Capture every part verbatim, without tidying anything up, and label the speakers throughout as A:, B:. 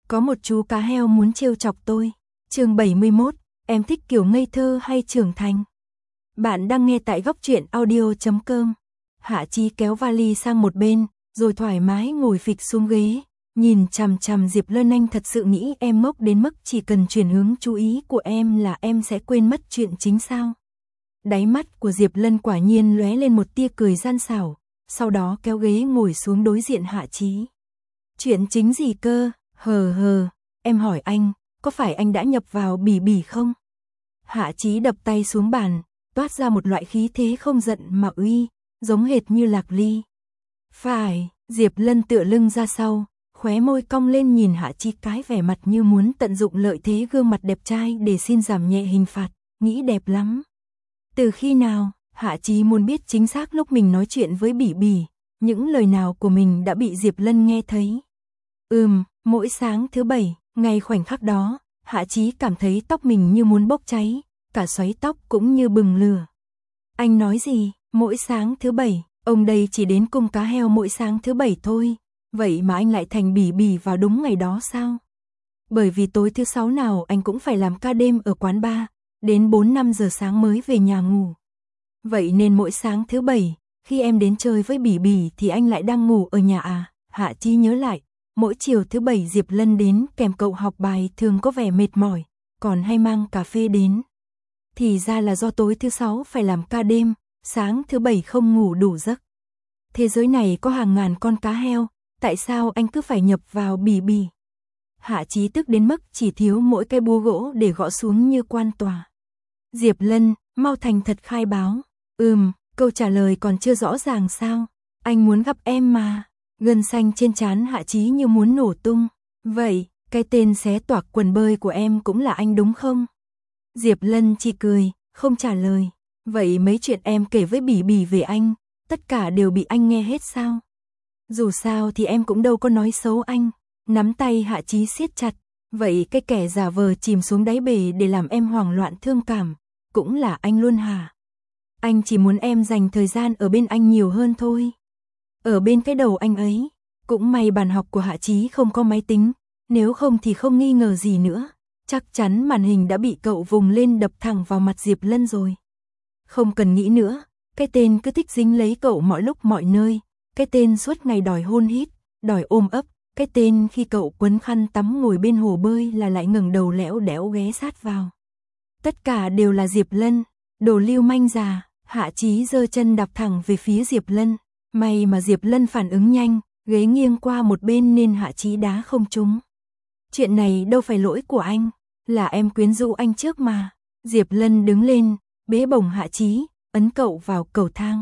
A: Có một chú cá heo muốn trêu chọc tôi. Chương bảy mươi mốt, em thích kiểu ngây thơ hay trưởng thành? Bạn đang nghe tại góc truyện audio chấm com. Hạ Chí kéo vali sang một bên, rồi thoải mái ngồi phịch xuống ghế, nhìn chằm chằm Diệp Lân. Anh thật sự nghĩ em ngốc đến mức chỉ cần chuyển hướng chú ý của em là em sẽ quên mất chuyện chính sao? Đáy mắt của Diệp Lân quả nhiên lóe lên một tia cười gian xảo, sau đó kéo ghế ngồi xuống đối diện Hạ Chí. Chuyện chính gì cơ? Hờ hờ, em hỏi anh, có phải anh đã nhập vào bỉ bỉ không? Hạ Chí đập tay xuống bàn, toát ra một loại khí thế không giận mà uy, giống hệt như Lạc Ly. Phải, Diệp Lân tựa lưng ra sau, khóe môi cong lên nhìn Hạ Chí cái vẻ mặt như muốn tận dụng lợi thế gương mặt đẹp trai để xin giảm nhẹ hình phạt, nghĩ đẹp lắm. Từ khi nào? Hạ Chí muốn biết chính xác lúc mình nói chuyện với bỉ bỉ, những lời nào của mình đã bị Diệp Lân nghe thấy. Ừm, mỗi sáng thứ bảy, ngay khoảnh khắc đó, Hạ Chí cảm thấy tóc mình như muốn bốc cháy, cả xoáy tóc cũng như bừng lửa. Anh nói gì? Mỗi sáng thứ bảy, ông đây chỉ đến cung cá heo mỗi sáng thứ bảy thôi, vậy mà anh lại thành bỉ bỉ vào đúng ngày đó sao? Bởi vì tối thứ sáu nào anh cũng phải làm ca đêm ở quán bar, đến bốn năm giờ sáng mới về nhà ngủ. Vậy nên mỗi sáng thứ bảy, khi em đến chơi với bỉ bỉ thì anh lại đang ngủ ở nhà à? Hạ Chí nhớ lại, mỗi chiều thứ bảy Diệp Lân đến kèm cậu học bài thường có vẻ mệt mỏi, còn hay mang cà phê đến. Thì ra là do tối thứ sáu phải làm ca đêm, sáng thứ bảy không ngủ đủ giấc. Thế giới này có hàng ngàn con cá heo, tại sao anh cứ phải nhập vào bỉ bỉ? Hạ Chí tức đến mức chỉ thiếu mỗi cây búa gỗ để gõ xuống như quan tòa. Diệp Lân, mau thành thật khai báo. Ừm, câu trả lời còn chưa rõ ràng sao? Anh muốn gặp em mà. Gân xanh trên trán Hạ Chí như muốn nổ tung. Vậy, cái tên xé toạc quần bơi của em cũng là anh đúng không? Diệp Lân chỉ cười, không trả lời. Vậy mấy chuyện em kể với bỉ bỉ về anh, tất cả đều bị anh nghe hết sao? Dù sao thì em cũng đâu có nói xấu anh. Nắm tay Hạ Chí siết chặt. Vậy cái kẻ giả vờ chìm xuống đáy bể để làm em hoảng loạn thương cảm, cũng là anh luôn hả? Anh chỉ muốn em dành thời gian ở bên anh nhiều hơn thôi. Ở bên cái đầu anh ấy, cũng may bàn học của Hạ Chí không có máy tính, nếu không thì không nghi ngờ gì nữa, chắc chắn màn hình đã bị cậu vùng lên đập thẳng vào mặt Diệp Lân rồi. Không cần nghĩ nữa, cái tên cứ thích dính lấy cậu mọi lúc mọi nơi, cái tên suốt ngày đòi hôn hít, đòi ôm ấp, cái tên khi cậu quấn khăn tắm ngồi bên hồ bơi là lại ngẩng đầu lẽo đẽo ghé sát vào. Tất cả đều là Diệp Lân, đồ lưu manh già. Hạ Chí giơ chân đạp thẳng về phía Diệp Lân, may mà Diệp Lân phản ứng nhanh, ghế nghiêng qua một bên nên Hạ Chí đá không trúng. Chuyện này đâu phải lỗi của anh, là em quyến rũ anh trước mà. Diệp Lân đứng lên, bế bổng Hạ Chí, ấn cậu vào cầu thang.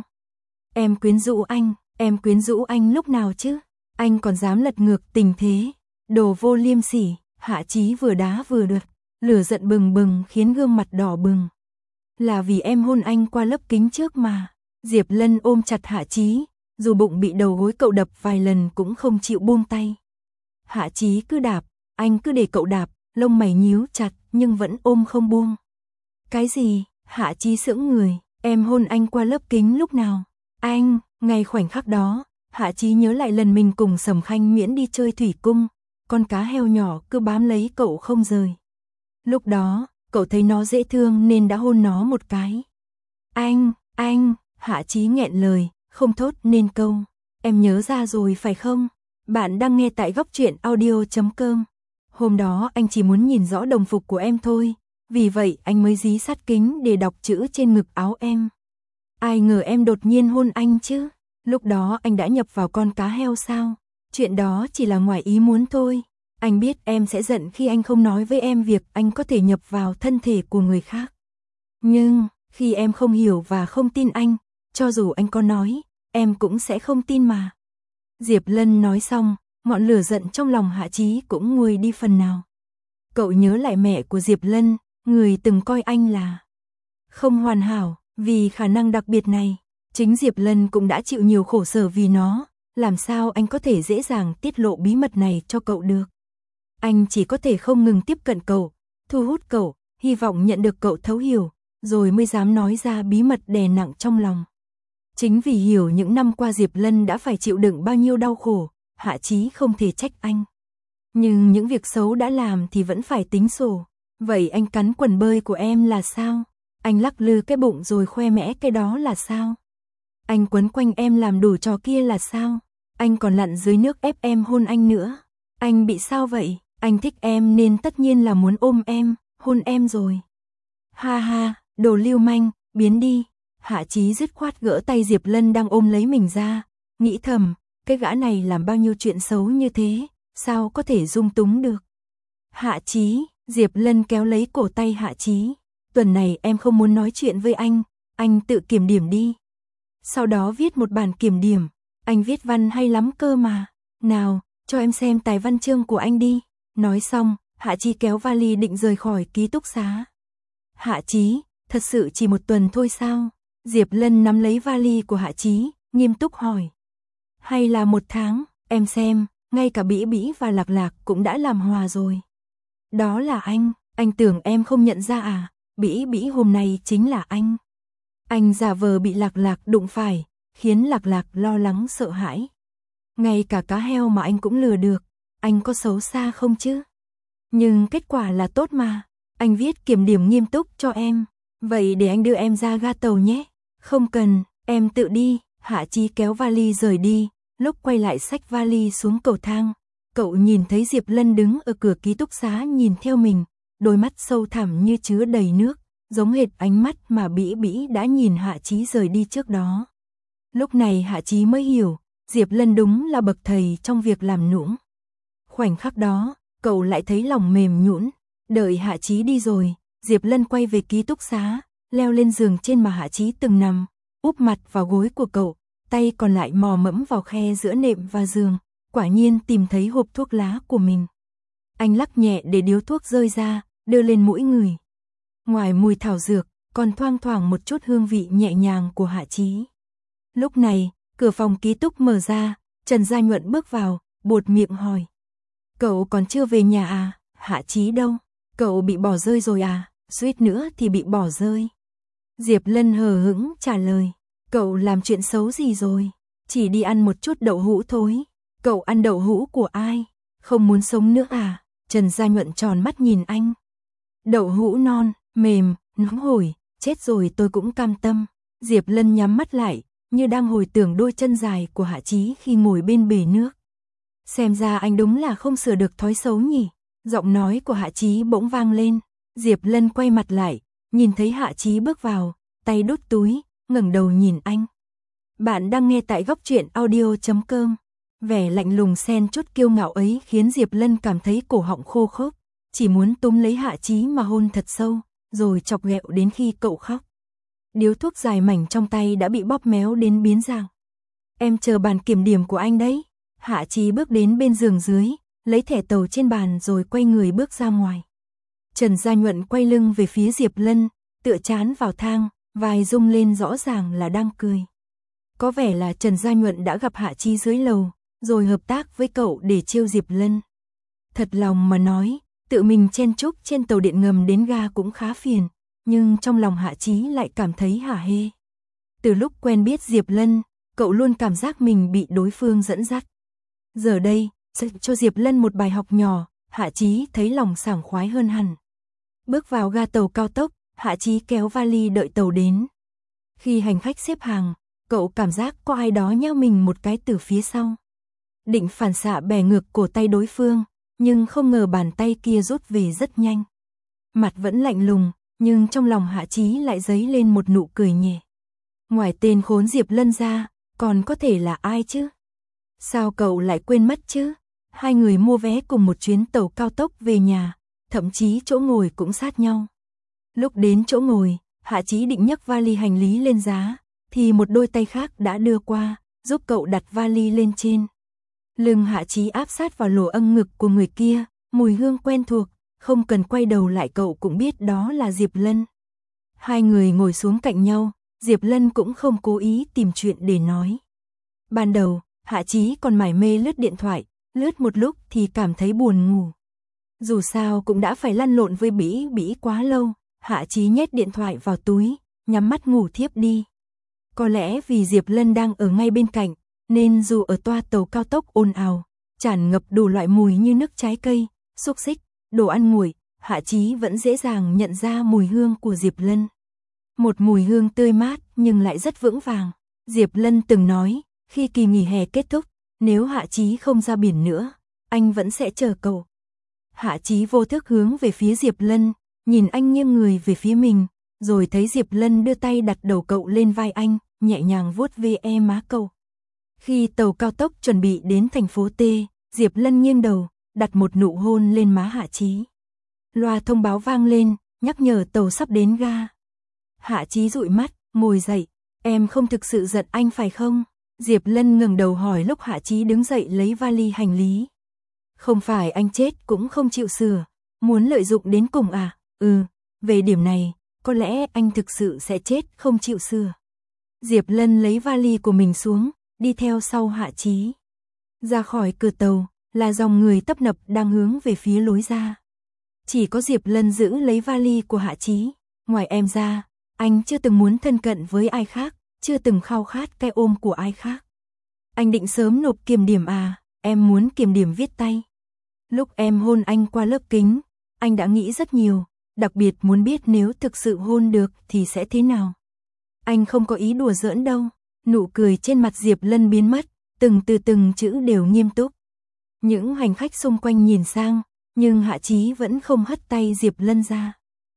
A: Em quyến rũ anh, em quyến rũ anh lúc nào chứ? Anh còn dám lật ngược tình thế, đồ vô liêm sỉ. Hạ Chí vừa đá vừa đượt, lửa giận bừng bừng khiến gương mặt đỏ bừng. Là vì em hôn anh qua lớp kính trước mà. Diệp Lân ôm chặt Hạ Chí, dù bụng bị đầu gối cậu đập vài lần cũng không chịu buông tay. Hạ Chí cứ đạp, anh cứ để cậu đạp, lông mày nhíu chặt nhưng vẫn ôm không buông. Cái gì? Hạ Chí sững người, em hôn anh qua lớp kính lúc nào? Anh, ngay khoảnh khắc đó, Hạ Chí nhớ lại lần mình cùng Sầm Khanh Miễn đi chơi thủy cung, con cá heo nhỏ cứ bám lấy cậu không rời. Lúc đó, cậu thấy nó dễ thương nên đã hôn nó một cái. Anh, anh, Hạ Chí nghẹn lời, không thốt nên câu. Em nhớ ra rồi phải không? Bạn đang nghe tại góc truyện audio chấm com. Hôm đó anh chỉ muốn nhìn rõ đồng phục của em thôi, vì vậy anh mới dí sát kính để đọc chữ trên ngực áo em. Ai ngờ em đột nhiên hôn anh chứ? Lúc đó anh đã nhập vào con cá heo sao? Chuyện đó chỉ là ngoài ý muốn thôi. Anh biết em sẽ giận khi anh không nói với em việc anh có thể nhập vào thân thể của người khác. Nhưng, khi em không hiểu và không tin anh, cho dù anh có nói, em cũng sẽ không tin mà. Diệp Lân nói xong, ngọn lửa giận trong lòng Hạ Chí cũng nguôi đi phần nào. Cậu nhớ lại mẹ của Diệp Lân, người từng coi anh là không hoàn hảo, vì khả năng đặc biệt này. Chính Diệp Lân cũng đã chịu nhiều khổ sở vì nó, làm sao anh có thể dễ dàng tiết lộ bí mật này cho cậu được. Anh chỉ có thể không ngừng tiếp cận cậu, thu hút cậu, hy vọng nhận được cậu thấu hiểu, rồi mới dám nói ra bí mật đè nặng trong lòng. Chính vì hiểu những năm qua Diệp Lân đã phải chịu đựng bao nhiêu đau khổ, Hạ Chí không thể trách anh. Nhưng những việc xấu đã làm thì vẫn phải tính sổ. Vậy anh cắn quần bơi của em là sao? Anh lắc lư cái bụng rồi khoe mẽ cái đó là sao? Anh quấn quanh em làm đủ trò kia là sao? Anh còn lặn dưới nước ép em hôn anh nữa. Anh bị sao vậy? Anh thích em nên tất nhiên là muốn ôm em, hôn em rồi. Ha ha, đồ lưu manh, biến đi. Hạ Chí dứt khoát gỡ tay Diệp Lân đang ôm lấy mình ra, nghĩ thầm, cái gã này làm bao nhiêu chuyện xấu như thế, sao có thể dung túng được. Hạ Chí, Diệp Lân kéo lấy cổ tay Hạ Chí, tuần này em không muốn nói chuyện với anh, anh tự kiểm điểm đi. Sau đó viết một bản kiểm điểm, anh viết văn hay lắm cơ mà, nào, cho em xem tài văn chương của anh đi. Nói xong, Hạ Chí kéo vali định rời khỏi ký túc xá. Hạ Chí, thật sự chỉ một tuần thôi sao? Diệp Lân nắm lấy vali của Hạ Chí, nghiêm túc hỏi. Hay là một tháng, em xem, ngay cả Bĩ Bĩ và Lạc Lạc cũng đã làm hòa rồi. Đó là anh, anh tưởng em không nhận ra à, Bĩ Bĩ hôm nay chính là anh. Anh giả vờ bị Lạc Lạc đụng phải, khiến Lạc Lạc lo lắng sợ hãi. Ngay cả cá heo mà anh cũng lừa được, anh có xấu xa không chứ? Nhưng kết quả là tốt mà, anh viết kiểm điểm nghiêm túc cho em, vậy để anh đưa em ra ga tàu nhé. Không cần, em tự đi. Hạ Chí kéo vali rời đi, lúc quay lại xách vali xuống cầu thang, cậu nhìn thấy Diệp Lân đứng ở cửa ký túc xá nhìn theo mình, đôi mắt sâu thẳm như chứa đầy nước, giống hệt ánh mắt mà Bĩ Bĩ đã nhìn Hạ Chí rời đi trước đó. Lúc này Hạ Chí mới hiểu, Diệp Lân đúng là bậc thầy trong việc làm nũng. Khoảnh khắc đó, cậu lại thấy lòng mềm nhũn. Đợi Hạ Chí đi rồi, Diệp Lân quay về ký túc xá, leo lên giường trên mà Hạ Chí từng nằm, úp mặt vào gối của cậu, tay còn lại mò mẫm vào khe giữa nệm và giường, quả nhiên tìm thấy hộp thuốc lá của mình. Anh lắc nhẹ để điếu thuốc rơi ra, đưa lên mũi người. Ngoài mùi thảo dược, còn thoang thoảng một chút hương vị nhẹ nhàng của Hạ Chí. Lúc này, cửa phòng ký túc mở ra, Trần Gia Nhuận bước vào, buột miệng hỏi. Cậu còn chưa về nhà à? Hạ Chí đâu? Cậu bị bỏ rơi rồi à? Suýt nữa thì bị bỏ rơi. Diệp Lân hờ hững trả lời. Cậu làm chuyện xấu gì rồi? Chỉ đi ăn một chút đậu hũ thôi. Cậu ăn đậu hũ của ai? Không muốn sống nữa à? Trần Gia Nhuận tròn mắt nhìn anh. Đậu hũ non, mềm, nóng hổi, chết rồi tôi cũng cam tâm. Diệp Lân nhắm mắt lại, như đang hồi tưởng đôi chân dài của Hạ Chí khi ngồi bên bể nước. Xem ra anh đúng là không sửa được thói xấu nhỉ. Giọng nói của Hạ Chí bỗng vang lên. Diệp Lân quay mặt lại, nhìn thấy Hạ Chí bước vào, tay đút túi, ngẩng đầu nhìn anh. Bạn đang nghe tại góc truyện audio chấm com. Vẻ lạnh lùng xen chút kiêu ngạo ấy khiến Diệp Lân cảm thấy cổ họng khô khốc, chỉ muốn túm lấy Hạ Chí mà hôn thật sâu, rồi chọc ghẹo đến khi cậu khóc. Điếu thuốc dài mảnh trong tay đã bị bóp méo đến biến dạng. Em chờ bàn kiểm điểm của anh đấy. Hạ Chí bước đến bên giường dưới, lấy thẻ tàu trên bàn rồi quay người bước ra ngoài. Trần Gia Nhuận quay lưng về phía Diệp Lân, tựa trán vào thang, vai rung lên rõ ràng là đang cười. Có vẻ là Trần Gia Nhuận đã gặp Hạ Chí dưới lầu, rồi hợp tác với cậu để trêu Diệp Lân. Thật lòng mà nói, tự mình chen chúc trên tàu điện ngầm đến ga cũng khá phiền, nhưng trong lòng Hạ Chí lại cảm thấy hả hê. Từ lúc quen biết Diệp Lân, cậu luôn cảm giác mình bị đối phương dẫn dắt. Giờ đây, cho Diệp Lân một bài học nhỏ, Hạ Chí thấy lòng sảng khoái hơn hẳn. Bước vào ga tàu cao tốc, Hạ Chí kéo vali đợi tàu đến. Khi hành khách xếp hàng, cậu cảm giác có ai đó nhéo mình một cái từ phía sau. Định phản xạ bẻ ngược cổ tay đối phương, nhưng không ngờ bàn tay kia rút về rất nhanh. Mặt vẫn lạnh lùng, nhưng trong lòng Hạ Chí lại dấy lên một nụ cười nhẹ. Ngoài tên khốn Diệp Lân ra, còn có thể là ai chứ? Sao cậu lại quên mất chứ? Hai người mua vé cùng một chuyến tàu cao tốc về nhà, thậm chí chỗ ngồi cũng sát nhau. Lúc đến chỗ ngồi, Hạ Chí định nhấc vali hành lý lên giá, thì một đôi tay khác đã đưa qua, giúp cậu đặt vali lên trên. Lưng Hạ Chí áp sát vào lỗ âng ngực của người kia, mùi hương quen thuộc, không cần quay đầu lại cậu cũng biết đó là Diệp Lân. Hai người ngồi xuống cạnh nhau, Diệp Lân cũng không cố ý tìm chuyện để nói. Ban đầu, Hạ Chí còn mải mê lướt điện thoại, lướt một lúc thì cảm thấy buồn ngủ. Dù sao cũng đã phải lăn lộn với Bĩ Bĩ quá lâu, Hạ Chí nhét điện thoại vào túi, nhắm mắt ngủ thiếp đi. Có lẽ vì Diệp Lân đang ở ngay bên cạnh, nên dù ở toa tàu cao tốc ồn ào, tràn ngập đủ loại mùi như nước trái cây, xúc xích, đồ ăn nguội, Hạ Chí vẫn dễ dàng nhận ra mùi hương của Diệp Lân. Một mùi hương tươi mát nhưng lại rất vững vàng. Diệp Lân từng nói, khi kỳ nghỉ hè kết thúc, nếu Hạ Chí không ra biển nữa, anh vẫn sẽ chờ cậu. Hạ Chí vô thức hướng về phía Diệp Lân, nhìn anh nghiêng người về phía mình, rồi thấy Diệp Lân đưa tay đặt đầu cậu lên vai anh, nhẹ nhàng vuốt ve má cậu. Khi tàu cao tốc chuẩn bị đến thành phố T, Diệp Lân nghiêng đầu, đặt một nụ hôn lên má Hạ Chí. Loa thông báo vang lên, nhắc nhở tàu sắp đến ga. Hạ Chí dụi mắt, ngồi dậy, em không thực sự giận anh phải không? Diệp Lân ngẩng đầu hỏi lúc Hạ Chí đứng dậy lấy vali hành lý. Không phải anh chết cũng không chịu sửa, muốn lợi dụng đến cùng à? Ừ, về điểm này, có lẽ anh thực sự sẽ chết không chịu sửa. Diệp Lân lấy vali của mình xuống, đi theo sau Hạ Chí. Ra khỏi cửa tàu, là dòng người tấp nập đang hướng về phía lối ra. Chỉ có Diệp Lân giữ lấy vali của Hạ Chí, ngoài em ra, anh chưa từng muốn thân cận với ai khác, chưa từng khao khát cái ôm của ai khác. Anh định sớm nộp kiểm điểm à, em muốn kiểm điểm viết tay. Lúc em hôn anh qua lớp kính, anh đã nghĩ rất nhiều, đặc biệt muốn biết nếu thực sự hôn được thì sẽ thế nào. Anh không có ý đùa giỡn đâu. Nụ cười trên mặt Diệp Lân biến mất, từng từ từng chữ đều nghiêm túc. Những hành khách xung quanh nhìn sang, nhưng Hạ Chí vẫn không hất tay Diệp Lân ra.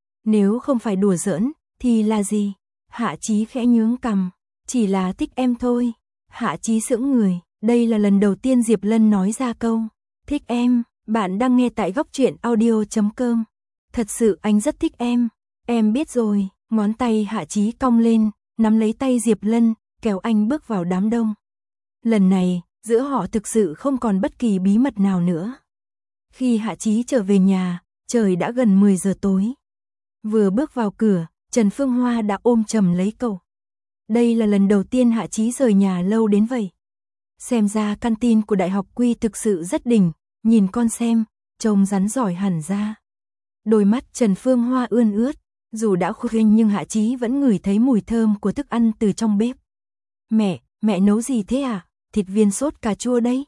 A: Nếu không phải đùa giỡn, thì là gì? Hạ Chí khẽ nhướng cằm, chỉ là thích em thôi. Hạ Chí sững người, đây là lần đầu tiên Diệp Lân nói ra câu thích em. Bạn đang nghe tại góc truyện audio chấm com. Thật sự anh rất thích em. Em biết rồi. Ngón tay Hạ Chí cong lên, nắm lấy tay Diệp Lân, kéo anh bước vào đám đông. Lần này, giữa họ thực sự không còn bất kỳ bí mật nào nữa. Khi Hạ Chí trở về nhà, trời đã gần mười giờ tối. Vừa bước vào cửa, Trần Phương Hoa đã ôm chầm lấy cậu. Đây là lần đầu tiên Hạ Chí rời nhà lâu đến vậy. Xem ra căn tin của Đại học Quy thực sự rất đỉnh, nhìn con xem, trông rắn giỏi hẳn ra. Đôi mắt Trần Phương Hoa ươn ướt, dù đã khuya nhưng Hạ Chí vẫn ngửi thấy mùi thơm của thức ăn từ trong bếp. Mẹ, mẹ nấu gì thế à? Thịt viên sốt cà chua đấy.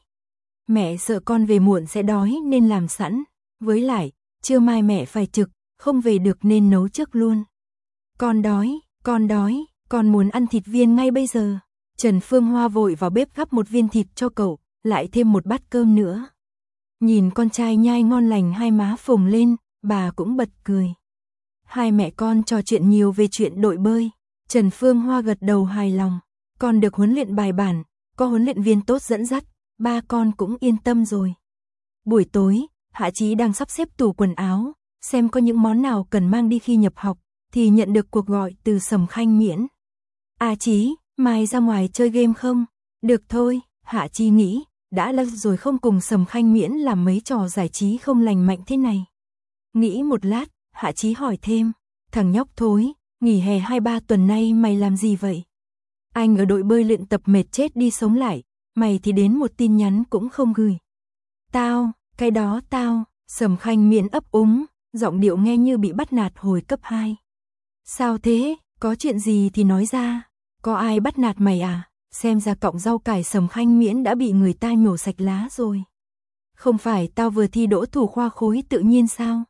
A: Mẹ sợ con về muộn sẽ đói nên làm sẵn. Với lại, trưa mai mẹ phải trực, không về được nên nấu trước luôn. Con đói, con đói, con muốn ăn thịt viên ngay bây giờ. Trần Phương Hoa vội vào bếp gắp một viên thịt cho cậu, lại thêm một bát cơm nữa. Nhìn con trai nhai ngon lành hai má phồng lên, bà cũng bật cười. Hai mẹ con trò chuyện nhiều về chuyện đội bơi. Trần Phương Hoa gật đầu hài lòng. Con được huấn luyện bài bản, có huấn luyện viên tốt dẫn dắt, ba con cũng yên tâm rồi. Buổi tối, Hạ Chí đang sắp xếp tủ quần áo, xem có những món nào cần mang đi khi nhập học, thì nhận được cuộc gọi từ Sầm Khanh Miễn. À Chí, mai ra ngoài chơi game không? Được thôi, Hạ Chí nghĩ, đã lâu rồi không cùng Sầm Khanh Miễn làm mấy trò giải trí không lành mạnh thế này. Nghĩ một lát, Hạ Chí hỏi thêm, thằng nhóc thối, nghỉ hè hai ba tuần nay mày làm gì vậy? Anh ở đội bơi luyện tập mệt chết đi sống lại, mày thì đến một tin nhắn cũng không gửi. Tao, cái đó tao, Sầm Khanh Miễn ấp úng, giọng điệu nghe như bị bắt nạt hồi cấp hai. Sao thế, có chuyện gì thì nói ra, có ai bắt nạt mày à? Xem ra cọng rau cải Sầm Khanh Miễn đã bị người ta nhổ sạch lá rồi. Không phải tao vừa thi đỗ thủ khoa khối tự nhiên sao?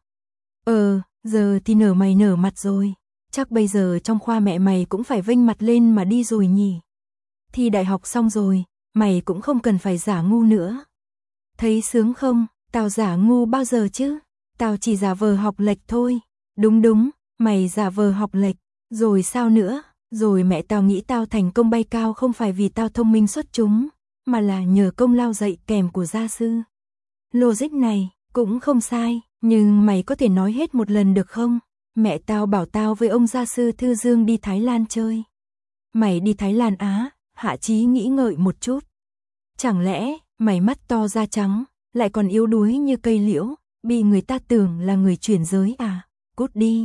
A: Ờ, giờ thì nở mày nở mặt rồi. Chắc bây giờ trong khoa mẹ mày cũng phải vênh mặt lên mà đi rồi nhỉ. Thi đại học xong rồi, mày cũng không cần phải giả ngu nữa. Thấy sướng không, tao giả ngu bao giờ chứ? Tao chỉ giả vờ học lệch thôi. Đúng đúng, mày giả vờ học lệch. Rồi sao nữa? Rồi mẹ tao nghĩ tao thành công bay cao không phải vì tao thông minh xuất chúng, mà là nhờ công lao dạy kèm của gia sư. Logic này cũng không sai, nhưng mày có thể nói hết một lần được không? Mẹ tao bảo tao với ông gia sư Thư Dương đi Thái Lan chơi. Mày đi Thái Lan á? Hạ Chí nghĩ ngợi một chút. Chẳng lẽ mày mắt to da trắng, lại còn yếu đuối như cây liễu, bị người ta tưởng là người chuyển giới à? Cút đi.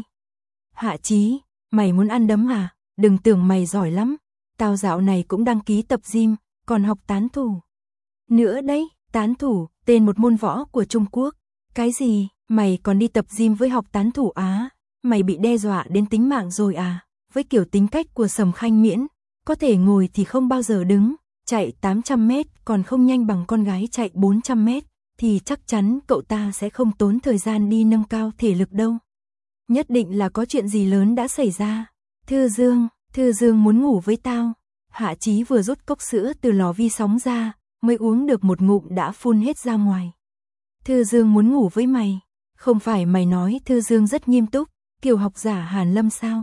A: Hạ Chí, mày muốn ăn đấm à? Đừng tưởng mày giỏi lắm. Tao dạo này cũng đăng ký tập gym, còn học tán thủ. Nữa đấy, tán thủ, tên một môn võ của Trung Quốc. Cái gì, mày còn đi tập gym với học tán thủ á? Mày bị đe dọa đến tính mạng rồi à? Với kiểu tính cách của Sầm Khanh Miễn, có thể ngồi thì không bao giờ đứng, chạy tám trăm mét còn không nhanh bằng con gái chạy bốn trăm mét, thì chắc chắn cậu ta sẽ không tốn thời gian đi nâng cao thể lực đâu. Nhất định là có chuyện gì lớn đã xảy ra. Thư Dương, Thư Dương muốn ngủ với tao. Hạ Chí vừa rút cốc sữa từ lò vi sóng ra, mới uống được một ngụm đã phun hết ra ngoài. Thư Dương muốn ngủ với mày. Không phải mày nói Thư Dương rất nghiêm túc, kiểu học giả Hàn Lâm sao?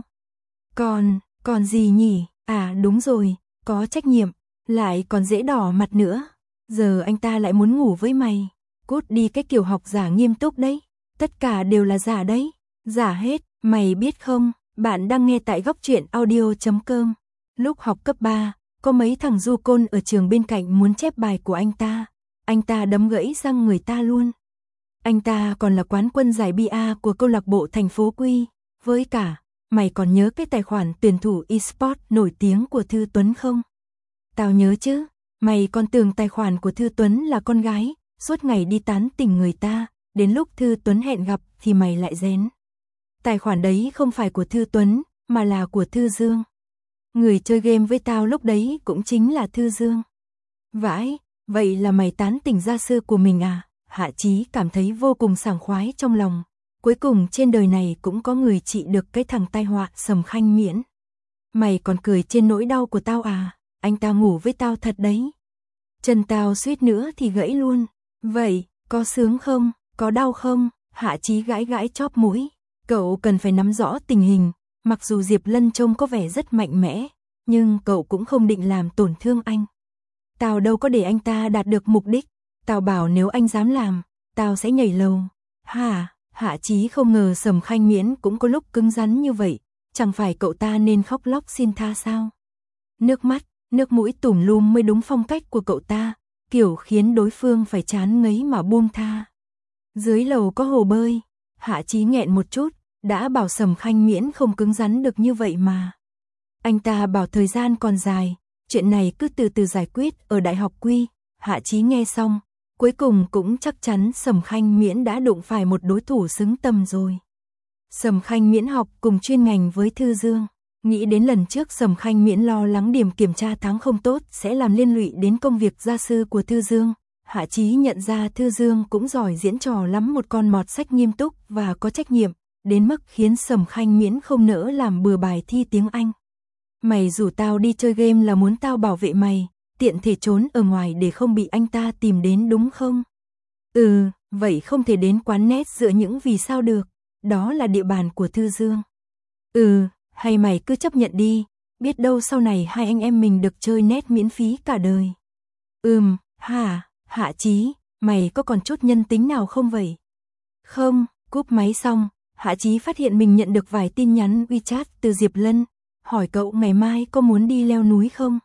A: Còn, còn gì nhỉ? À đúng rồi, có trách nhiệm, lại còn dễ đỏ mặt nữa. Giờ anh ta lại muốn ngủ với mày. Cút đi cái kiểu học giả nghiêm túc đấy. Tất cả đều là giả đấy. Giả hết, mày biết không? Bạn đang nghe tại góc truyện audio chấm com. Lúc học cấp ba, có mấy thằng du côn ở trường bên cạnh muốn chép bài của anh ta. Anh ta đấm gãy răng người ta luôn. Anh ta còn là quán quân giải bê a của câu lạc bộ thành phố Quy. Với cả, mày còn nhớ cái tài khoản tuyển thủ eSport nổi tiếng của Thư Tuấn không? Tao nhớ chứ, mày còn tưởng tài khoản của Thư Tuấn là con gái, suốt ngày đi tán tỉnh người ta, đến lúc Thư Tuấn hẹn gặp thì mày lại rén. Tài khoản đấy không phải của Thư Tuấn, mà là của Thư Dương. Người chơi game với tao lúc đấy cũng chính là Thư Dương. Vãi, vậy là mày tán tỉnh gia sư của mình à? Hạ Chí cảm thấy vô cùng sảng khoái trong lòng. Cuối cùng trên đời này cũng có người trị được cái thằng tai họa Sầm Khanh Miễn. Mày còn cười trên nỗi đau của tao à? Anh ta ngủ với tao thật đấy. Chân tao suýt nữa thì gãy luôn. Vậy, có sướng không? Có đau không? Hạ Chí gãi gãi chóp mũi. Cậu cần phải nắm rõ tình hình. Mặc dù Diệp Lân trông có vẻ rất mạnh mẽ, nhưng cậu cũng không định làm tổn thương anh. Tao đâu có để anh ta đạt được mục đích. Tao bảo nếu anh dám làm, tao sẽ nhảy lầu. Hả? Hạ Chí không ngờ Sầm Khanh Miễn cũng có lúc cứng rắn như vậy. Chẳng phải cậu ta nên khóc lóc xin tha sao? Nước mắt, nước mũi tủm lum mới đúng phong cách của cậu ta, kiểu khiến đối phương phải chán ngấy mà buông tha. Dưới lầu có hồ bơi. Hạ Chí nghẹn một chút, đã bảo Sầm Khanh Miễn không cứng rắn được như vậy mà. Anh ta bảo thời gian còn dài, chuyện này cứ từ từ giải quyết ở Đại học Quy. Hạ Chí nghe xong, cuối cùng cũng chắc chắn Sầm Khanh Miễn đã đụng phải một đối thủ xứng tầm rồi. Sầm Khanh Miễn học cùng chuyên ngành với Thư Dương. Nghĩ đến lần trước Sầm Khanh Miễn lo lắng điểm kiểm tra tháng không tốt sẽ làm liên lụy đến công việc gia sư của Thư Dương. Hạ Chí nhận ra Thư Dương cũng giỏi diễn trò lắm, một con mọt sách nghiêm túc và có trách nhiệm, đến mức khiến Sầm Khanh Miễn không nỡ làm bừa bài thi tiếng Anh. Mày rủ tao đi chơi game là muốn tao bảo vệ mày, tiện thể trốn ở ngoài để không bị anh ta tìm đến đúng không? Ừ, vậy không thể đến quán net dựa những vì sao được, đó là địa bàn của Thư Dương. Ừ, hay mày cứ chấp nhận đi, biết đâu sau này hai anh em mình được chơi net miễn phí cả đời. Ừm, hả, Hạ Chí, mày có còn chút nhân tính nào không vậy? Không, cúp máy xong, Hạ Chí phát hiện mình nhận được vài tin nhắn WeChat từ Diệp Lân, hỏi cậu ngày mai có muốn đi leo núi không?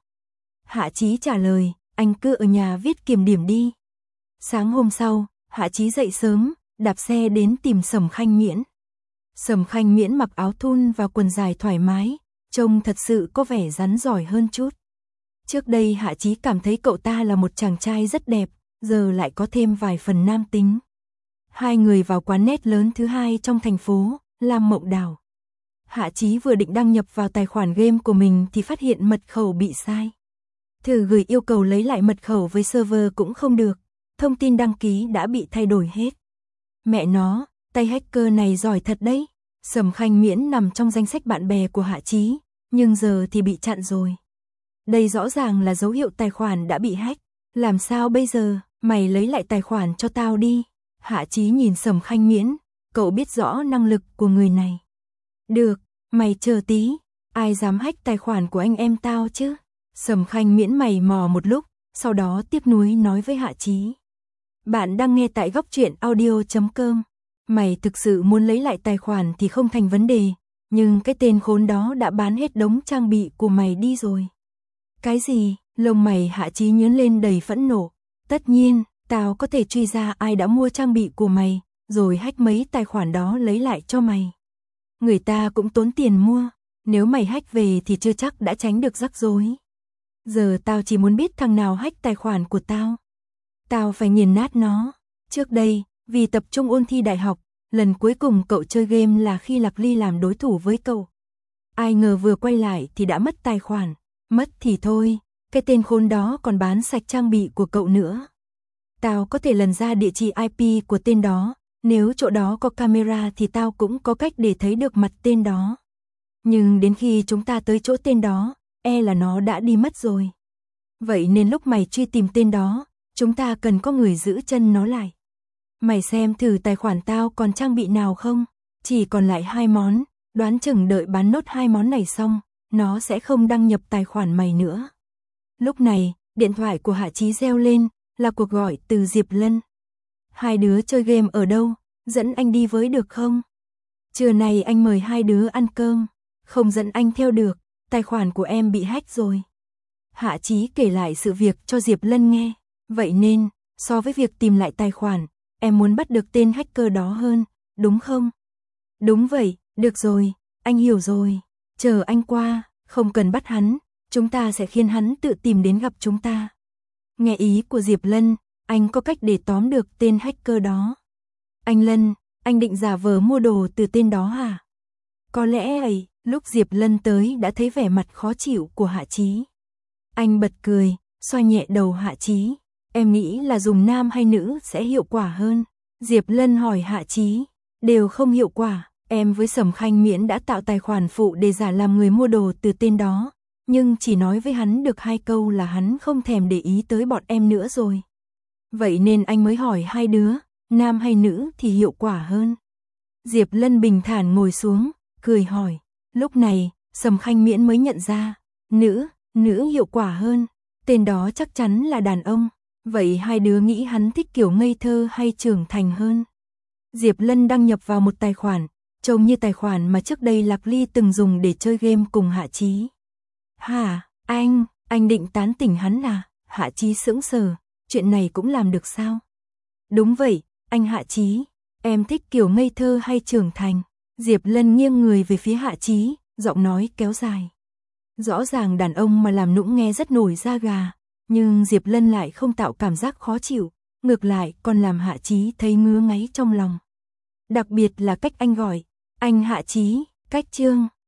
A: Hạ Chí trả lời, anh cứ ở nhà viết kiểm điểm đi. Sáng hôm sau, Hạ Chí dậy sớm, đạp xe đến tìm Sầm Khanh Miễn. Sầm Khanh Miễn mặc áo thun và quần dài thoải mái, trông thật sự có vẻ rắn giỏi hơn chút. Trước đây Hạ Chí cảm thấy cậu ta là một chàng trai rất đẹp, giờ lại có thêm vài phần nam tính. Hai người vào quán net lớn thứ hai trong thành phố, Lam Mộng Đảo. Hạ Chí vừa định đăng nhập vào tài khoản game của mình thì phát hiện mật khẩu bị sai. Thử gửi yêu cầu lấy lại mật khẩu với server cũng không được, thông tin đăng ký đã bị thay đổi hết. Mẹ nó, tay hacker này giỏi thật đấy. Sầm Khanh Miễn nằm trong danh sách bạn bè của Hạ Chí, nhưng giờ thì bị chặn rồi. Đây rõ ràng là dấu hiệu tài khoản đã bị hack. Làm sao bây giờ, mày lấy lại tài khoản cho tao đi. Hạ Chí nhìn Sầm Khanh Miễn, cậu biết rõ năng lực của người này. Được, mày chờ tí, ai dám hack tài khoản của anh em tao chứ? Sầm Khanh Miễn mày mò một lúc, sau đó tiếc nuối nói với Hạ Chí. Bạn đang nghe tại góc truyện audio chấm com. Mày thực sự muốn lấy lại tài khoản thì không thành vấn đề, nhưng cái tên khốn đó đã bán hết đống trang bị của mày đi rồi. Cái gì? Lông mày Hạ Chí nhướng lên đầy phẫn nộ. Tất nhiên, tao có thể truy ra ai đã mua trang bị của mày, rồi hack mấy tài khoản đó lấy lại cho mày. Người ta cũng tốn tiền mua, nếu mày hack về thì chưa chắc đã tránh được rắc rối. Giờ tao chỉ muốn biết thằng nào hack tài khoản của tao. Tao phải nghiền nát nó. Trước đây, vì tập trung ôn thi đại học, lần cuối cùng cậu chơi game là khi Lạc Ly làm đối thủ với cậu. Ai ngờ vừa quay lại thì đã mất tài khoản. Mất thì thôi, cái tên khốn đó còn bán sạch trang bị của cậu nữa. Tao có thể lần ra địa chỉ i pê của tên đó, nếu chỗ đó có camera thì tao cũng có cách để thấy được mặt tên đó. Nhưng đến khi chúng ta tới chỗ tên đó, e là nó đã đi mất rồi. Vậy nên lúc mày truy tìm tên đó, chúng ta cần có người giữ chân nó lại. Mày xem thử tài khoản tao còn trang bị nào không? Chỉ còn lại hai món, đoán chừng đợi bán nốt hai món này xong, nó sẽ không đăng nhập tài khoản mày nữa. Lúc này, điện thoại của Hạ Chí reo lên, là cuộc gọi từ Diệp Lân. Hai đứa chơi game ở đâu? Dẫn anh đi với được không? Trưa nay anh mời hai đứa ăn cơm, không dẫn anh theo được, tài khoản của em bị hack rồi. Hạ Chí kể lại sự việc cho Diệp Lân nghe, vậy nên, so với việc tìm lại tài khoản, em muốn bắt được tên hacker đó hơn, đúng không? Đúng vậy, được rồi, anh hiểu rồi, chờ anh qua, không cần bắt hắn, chúng ta sẽ khiến hắn tự tìm đến gặp chúng ta. Nghe ý của Diệp Lân, anh có cách để tóm được tên hacker đó. Anh Lân, anh định giả vờ mua đồ từ tên đó hả? Có lẽ ấy, lúc Diệp Lân tới đã thấy vẻ mặt khó chịu của Hạ Chí. Anh bật cười, xoa nhẹ đầu Hạ Chí. Em nghĩ là dùng nam hay nữ sẽ hiệu quả hơn. Diệp Lân hỏi Hạ Chí, đều không hiệu quả. Em với Sầm Khanh Miễn đã tạo tài khoản phụ để giả làm người mua đồ từ tên đó. Nhưng chỉ nói với hắn được hai câu là hắn không thèm để ý tới bọn em nữa rồi. Vậy nên anh mới hỏi hai đứa, nam hay nữ thì hiệu quả hơn. Diệp Lân bình thản ngồi xuống, cười hỏi. Lúc này, Sầm Khanh Miễn mới nhận ra, nữ, nữ hiệu quả hơn. Tên đó chắc chắn là đàn ông. Vậy hai đứa nghĩ hắn thích kiểu ngây thơ hay trưởng thành hơn? Diệp Lân đăng nhập vào một tài khoản, trông như tài khoản mà trước đây Lạc Ly từng dùng để chơi game cùng Hạ Chí. Hả, anh, anh định tán tỉnh hắn à? Hạ Chí sững sờ, chuyện này cũng làm được sao? Đúng vậy, anh Hạ Chí, em thích kiểu ngây thơ hay trưởng thành? Diệp Lân nghiêng người về phía Hạ Chí, giọng nói kéo dài. Rõ ràng đàn ông mà làm nũng nghe rất nổi da gà, nhưng Diệp Lân lại không tạo cảm giác khó chịu, ngược lại còn làm Hạ Chí thấy ngứa ngáy trong lòng. Đặc biệt là cách anh gọi, anh Hạ Chí, cách Trương.